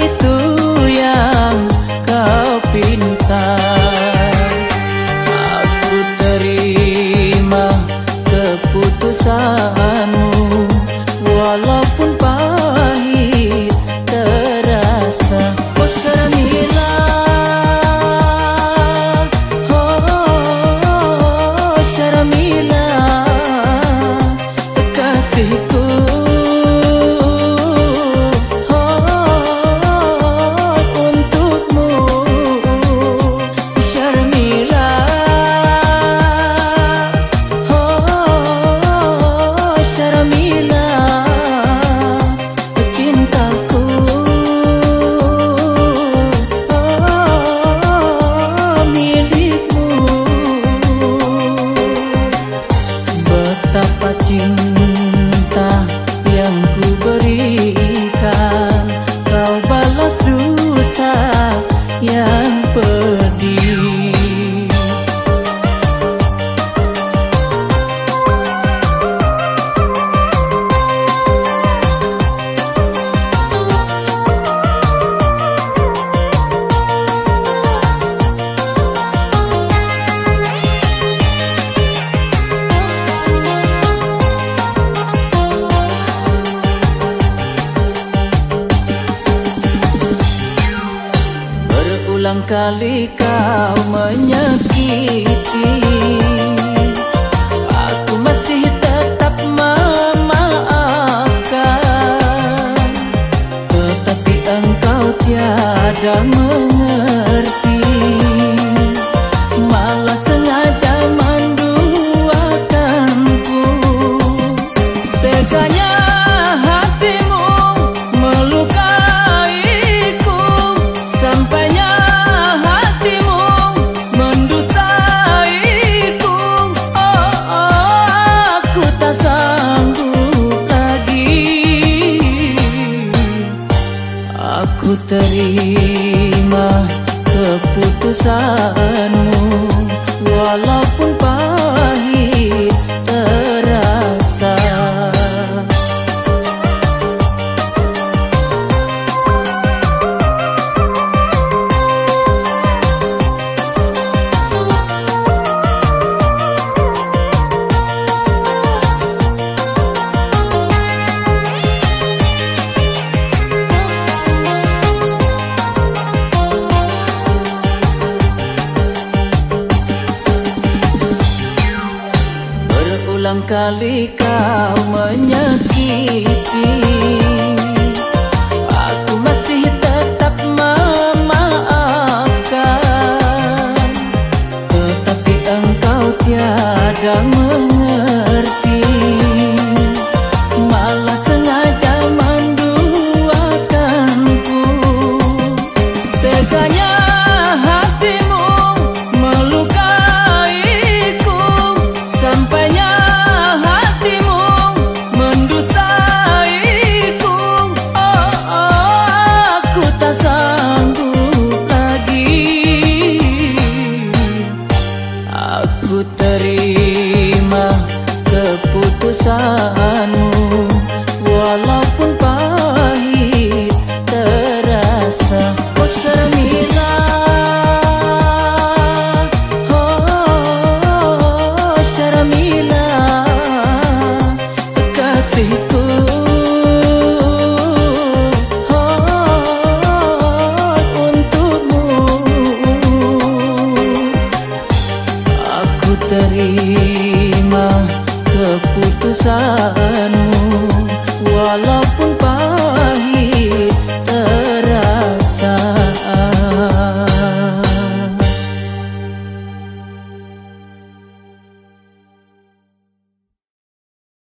itu yang kau pinta. Aku terima keputusanmu, walaupun pahit terasa. Oh Syarmila, oh Syarmila, kekasihku. Betapa cinta yang ku berikan, kau balas dusta yang pedih. Berulang kali kau menyakiti, aku masih tetap memaafkan. Tetapi engkau tiada mengerti, malah sengaja menduakanku. Teganya hatimu melukaiku, sampainya hatimu mendustaiku. Oh, aku tak sanggup lagi. Aku terima keputusanmu, walaupun pahit terasa. Berulang kali kau menyakiti, aku masih tetap memaafkan. Tetapi engkau tiada mengerti, malah sengaja menduakanku. Teganya hatimu melukaiku, sampainya hatimu mendustaiku. Oh, aku tak sanggup lagi. Aku terima keputusanmu, walaupun pahit terasa. Oh Syarmila, oh Syarmila, kekasihku. Untukmu aku terima keputusanmu, walaupun